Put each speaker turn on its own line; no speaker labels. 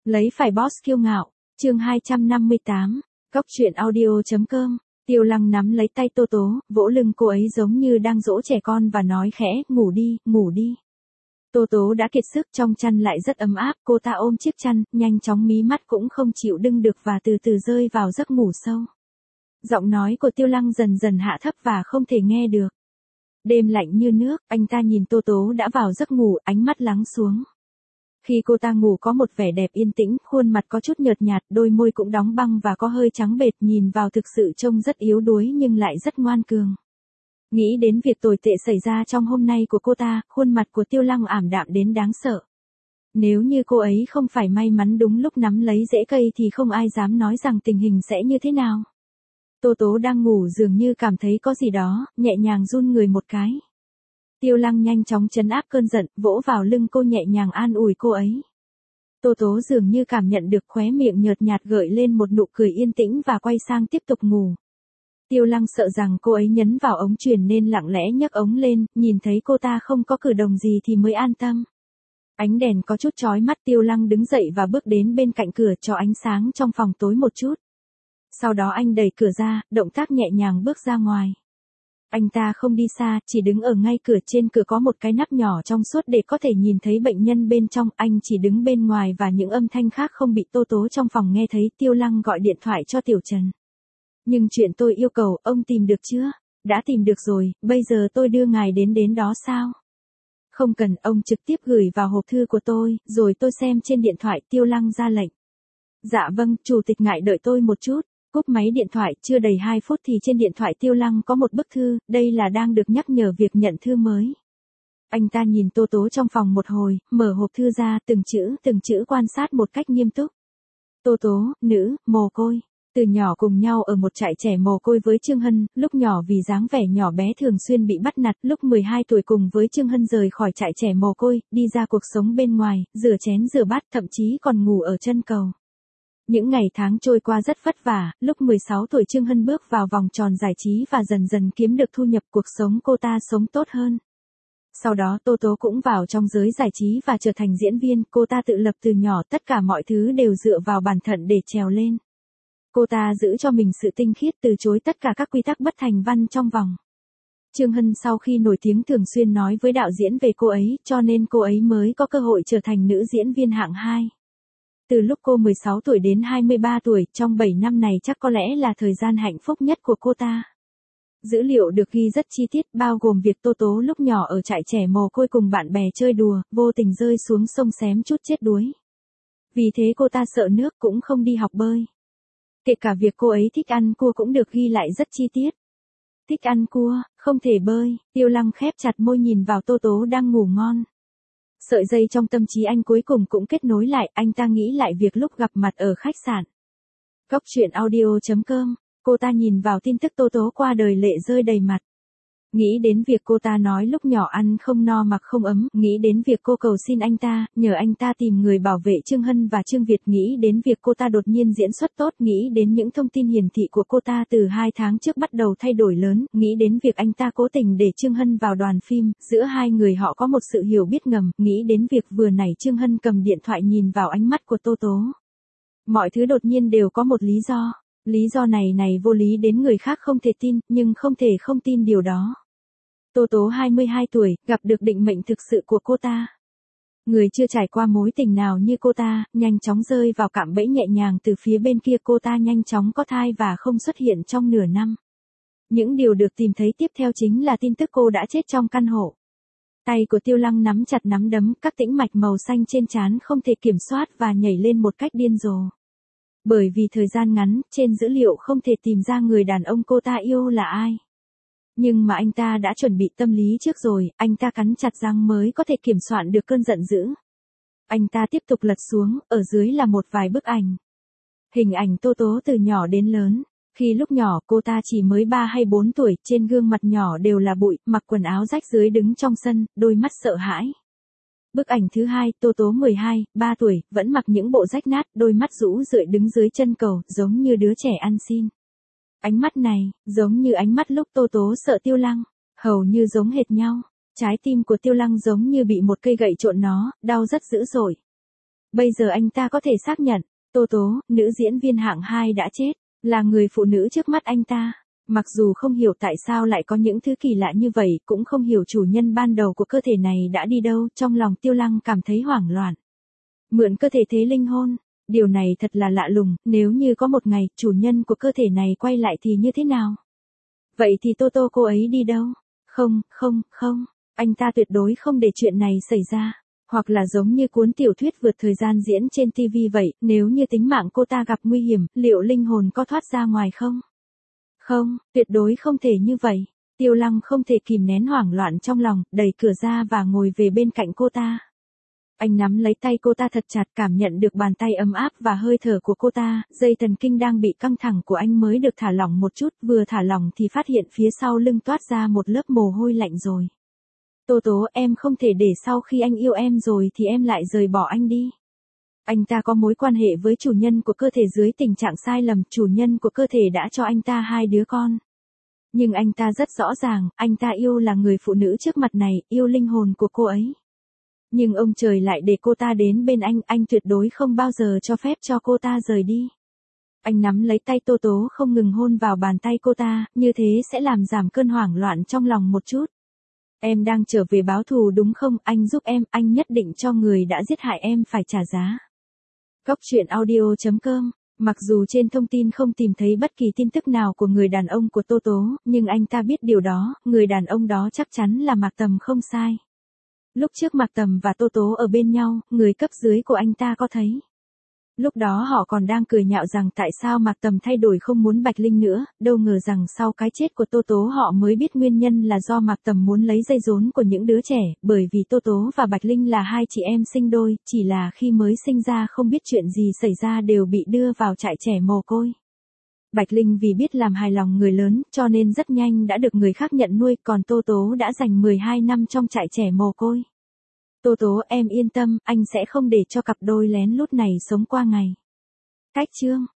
Lấy phải boss kiêu ngạo, chương 258, Cóc truyện audio.com. Tiêu Lăng nắm lấy tay Tô Tố, vỗ lưng cô ấy giống như đang dỗ trẻ con và nói khẽ, ngủ đi, ngủ đi. Tô Tố đã kiệt sức, trong chăn lại rất ấm áp, cô ta ôm chiếc chăn, nhanh chóng mí mắt cũng không chịu đựng được và từ từ rơi vào giấc ngủ sâu. Giọng nói của Tiêu Lăng dần dần hạ thấp và không thể nghe được. Đêm lạnh như nước, anh ta nhìn Tô Tố đã vào giấc ngủ, ánh mắt lắng xuống. Khi cô ta ngủ có một vẻ đẹp yên tĩnh, khuôn mặt có chút nhợt nhạt, đôi môi cũng đóng băng và có hơi trắng bệch, nhìn vào thực sự trông rất yếu đuối nhưng lại rất ngoan cường. Nghĩ đến việc tồi tệ xảy ra trong hôm nay của cô ta, khuôn mặt của Tiêu Lăng ảm đạm đến đáng sợ. Nếu như cô ấy không phải may mắn đúng lúc nắm lấy rễ cây thì không ai dám nói rằng tình hình sẽ như thế nào. Tô Tố đang ngủ dường như cảm thấy có gì đó, nhẹ nhàng run người một cái. Tiêu Lăng nhanh chóng trấn áp cơn giận, vỗ vào lưng cô nhẹ nhàng an ủi cô ấy. Tô Tố dường như cảm nhận được khóe miệng nhợt nhạt gợi lên một nụ cười yên tĩnh và quay sang tiếp tục ngủ. Tiêu Lăng sợ rằng cô ấy nhấn vào ống truyền nên lặng lẽ nhấc ống lên, nhìn thấy cô ta không có cử động gì thì mới an tâm. Ánh đèn có chút chói mắt, Tiêu Lăng đứng dậy và bước đến bên cạnh cửa cho ánh sáng trong phòng tối một chút. Sau đó anh đẩy cửa ra, động tác nhẹ nhàng bước ra ngoài. Anh ta không đi xa, chỉ đứng ở ngay cửa, trên cửa có một cái nắp nhỏ trong suốt để có thể nhìn thấy bệnh nhân bên trong, anh chỉ đứng bên ngoài và những âm thanh khác không bị Tô Tố trong phòng nghe thấy. Tiêu Lăng gọi điện thoại cho Tiểu Trần. Nhưng chuyện tôi yêu cầu, ông tìm được chưa? Đã tìm được rồi, bây giờ tôi đưa ngài đến đó sao? Không cần, ông trực tiếp gửi vào hộp thư của tôi, rồi tôi xem trên điện thoại. Tiêu Lăng ra lệnh. Dạ vâng, chủ tịch ngài đợi tôi một chút. Cúp máy điện thoại, chưa đầy 2 phút thì trên điện thoại Tiêu Lăng có một bức thư, đây là đang được nhắc nhở việc nhận thư mới. Anh ta nhìn Tô Tố trong phòng một hồi, mở hộp thư ra, từng chữ quan sát một cách nghiêm túc. Tô Tố, nữ, mồ côi. Từ nhỏ cùng nhau ở một trại trẻ mồ côi với Trương Hân, lúc nhỏ vì dáng vẻ nhỏ bé thường xuyên bị bắt nạt, lúc 12 tuổi cùng với Trương Hân rời khỏi trại trẻ mồ côi, đi ra cuộc sống bên ngoài, rửa chén rửa bát, thậm chí còn ngủ ở chân cầu. Những ngày tháng trôi qua rất vất vả, lúc 16 tuổi Trương Hân bước vào vòng tròn giải trí và dần dần kiếm được thu nhập, cuộc sống cô ta sống tốt hơn. Sau đó Tô Tố cũng vào trong giới giải trí và trở thành diễn viên, cô ta tự lập từ nhỏ, tất cả mọi thứ đều dựa vào bản thân để trèo lên. Cô ta giữ cho mình sự tinh khiết, từ chối tất cả các quy tắc bất thành văn trong vòng. Trương Hân sau khi nổi tiếng thường xuyên nói với đạo diễn về cô ấy, cho nên cô ấy mới có cơ hội trở thành nữ diễn viên hạng 2. Từ lúc cô 16 tuổi đến 23 tuổi, trong 7 năm này chắc có lẽ là thời gian hạnh phúc nhất của cô ta. Dữ liệu được ghi rất chi tiết, bao gồm việc Tô Tố lúc nhỏ ở trại trẻ mồ côi cùng bạn bè chơi đùa, vô tình rơi xuống sông xém chút chết đuối. Vì thế cô ta sợ nước cũng không đi học bơi. Kể cả việc cô ấy thích ăn cua cũng được ghi lại rất chi tiết. Thích ăn cua, không thể bơi. Tiêu Lăng khép chặt môi nhìn vào Tô Tố đang ngủ ngon. Sợi dây trong tâm trí anh cuối cùng cũng kết nối lại, anh ta nghĩ lại việc lúc gặp mặt ở khách sạn. Cóc truyện audio.com, cô ta nhìn vào tin tức Tô Tố qua đời lệ rơi đầy mặt. Nghĩ đến việc cô ta nói lúc nhỏ ăn không no mặc không ấm, nghĩ đến việc cô cầu xin anh ta, nhờ anh ta tìm người bảo vệ Trương Hân và Trương Việt, nghĩ đến việc cô ta đột nhiên diễn xuất tốt, nghĩ đến những thông tin hiển thị của cô ta từ 2 tháng trước bắt đầu thay đổi lớn, nghĩ đến việc anh ta cố tình để Trương Hân vào đoàn phim, giữa hai người họ có một sự hiểu biết ngầm, nghĩ đến việc vừa nãy Trương Hân cầm điện thoại nhìn vào ánh mắt của Tô Tố. Mọi thứ đột nhiên đều có một lý do. Lý do này vô lý đến người khác không thể tin, nhưng không thể không tin điều đó. Tô Tố 22 tuổi, gặp được định mệnh thực sự của cô ta. Người chưa trải qua mối tình nào như cô ta, nhanh chóng rơi vào cạm bẫy nhẹ nhàng từ phía bên kia, cô ta nhanh chóng có thai và không xuất hiện trong nửa năm. Những điều được tìm thấy tiếp theo chính là tin tức cô đã chết trong căn hộ. Tay của Tiêu Lăng nắm chặt nắm đấm, các tĩnh mạch màu xanh trên trán không thể kiểm soát và nhảy lên một cách điên rồ. Bởi vì thời gian ngắn, trên dữ liệu không thể tìm ra người đàn ông cô ta yêu là ai. Nhưng mà anh ta đã chuẩn bị tâm lý trước rồi, anh ta cắn chặt răng mới có thể kiểm soát được cơn giận dữ. Anh ta tiếp tục lật xuống, ở dưới là một vài bức ảnh. Hình ảnh Tô Tố từ nhỏ đến lớn. Khi lúc nhỏ cô ta chỉ mới 3 hay 4 tuổi, trên gương mặt nhỏ đều là bụi, mặc quần áo rách rưới đứng trong sân, đôi mắt sợ hãi. Bức ảnh thứ 2, Tô Tố 12, 3 tuổi, vẫn mặc những bộ rách nát, đôi mắt rũ rượi đứng dưới chân cầu, giống như đứa trẻ ăn xin. Ánh mắt này, giống như ánh mắt lúc Tô Tố sợ Tiêu Lăng, hầu như giống hệt nhau. Trái tim của Tiêu Lăng giống như bị một cây gậy trộn nó, đau rất dữ dội. Bây giờ anh ta có thể xác nhận, Tô Tố, nữ diễn viên hạng 2 đã chết, là người phụ nữ trước mắt anh ta. Mặc dù không hiểu tại sao lại có những thứ kỳ lạ như vậy, cũng không hiểu chủ nhân ban đầu của cơ thể này đã đi đâu, trong lòng Tiêu Lăng cảm thấy hoảng loạn. Mượn cơ thể thế linh hồn, điều này thật là lạ lùng, nếu như có một ngày, chủ nhân của cơ thể này quay lại thì như thế nào? Vậy thì Tô Tô cô ấy đi đâu? Không, anh ta tuyệt đối không để chuyện này xảy ra. Hoặc là giống như cuốn tiểu thuyết vượt thời gian diễn trên TV vậy, nếu như tính mạng cô ta gặp nguy hiểm, liệu linh hồn có thoát ra ngoài không? Không, tuyệt đối không thể như vậy. Tiêu Lăng không thể kìm nén hoảng loạn trong lòng, đẩy cửa ra và ngồi về bên cạnh cô ta. Anh nắm lấy tay cô ta thật chặt, cảm nhận được bàn tay ấm áp và hơi thở của cô ta, dây thần kinh đang bị căng thẳng của anh mới được thả lỏng một chút, vừa thả lỏng thì phát hiện phía sau lưng toát ra một lớp mồ hôi lạnh rồi. Tô Tố, em không thể để sau khi anh yêu em rồi thì em lại rời bỏ anh đi. Anh ta có mối quan hệ với chủ nhân của cơ thể dưới tình trạng sai lầm, chủ nhân của cơ thể đã cho anh ta 2 đứa con. Nhưng anh ta rất rõ ràng, anh ta yêu là người phụ nữ trước mặt này, yêu linh hồn của cô ấy. Nhưng ông trời lại để cô ta đến bên anh tuyệt đối không bao giờ cho phép cho cô ta rời đi. Anh nắm lấy tay Tô Tố không ngừng hôn vào bàn tay cô ta, như thế sẽ làm giảm cơn hoảng loạn trong lòng một chút. Em đang trở về báo thù đúng không? Anh giúp em, anh nhất định cho người đã giết hại em phải trả giá. Góc truyện audio.com. Mặc dù trên thông tin không tìm thấy bất kỳ tin tức nào của người đàn ông của Tô Tố, nhưng anh ta biết điều đó, người đàn ông đó chắc chắn là Mạc Tầm không sai. Lúc trước Mạc Tầm và Tô Tố ở bên nhau, người cấp dưới của anh ta có thấy. Lúc đó họ còn đang cười nhạo rằng tại sao Mạc Tầm thay đổi không muốn Bạch Linh nữa, đâu ngờ rằng sau cái chết của Tô Tố họ mới biết nguyên nhân là do Mạc Tầm muốn lấy dây rốn của những đứa trẻ, bởi vì Tô Tố và Bạch Linh là 2 chị em sinh đôi, chỉ là khi mới sinh ra không biết chuyện gì xảy ra đều bị đưa vào trại trẻ mồ côi. Bạch Linh vì biết làm hài lòng người lớn, cho nên rất nhanh đã được người khác nhận nuôi, còn Tô Tố đã dành 12 năm trong trại trẻ mồ côi. Tô Tố, em yên tâm, anh sẽ không để cho cặp đôi lén lút này sống qua ngày. Cách chương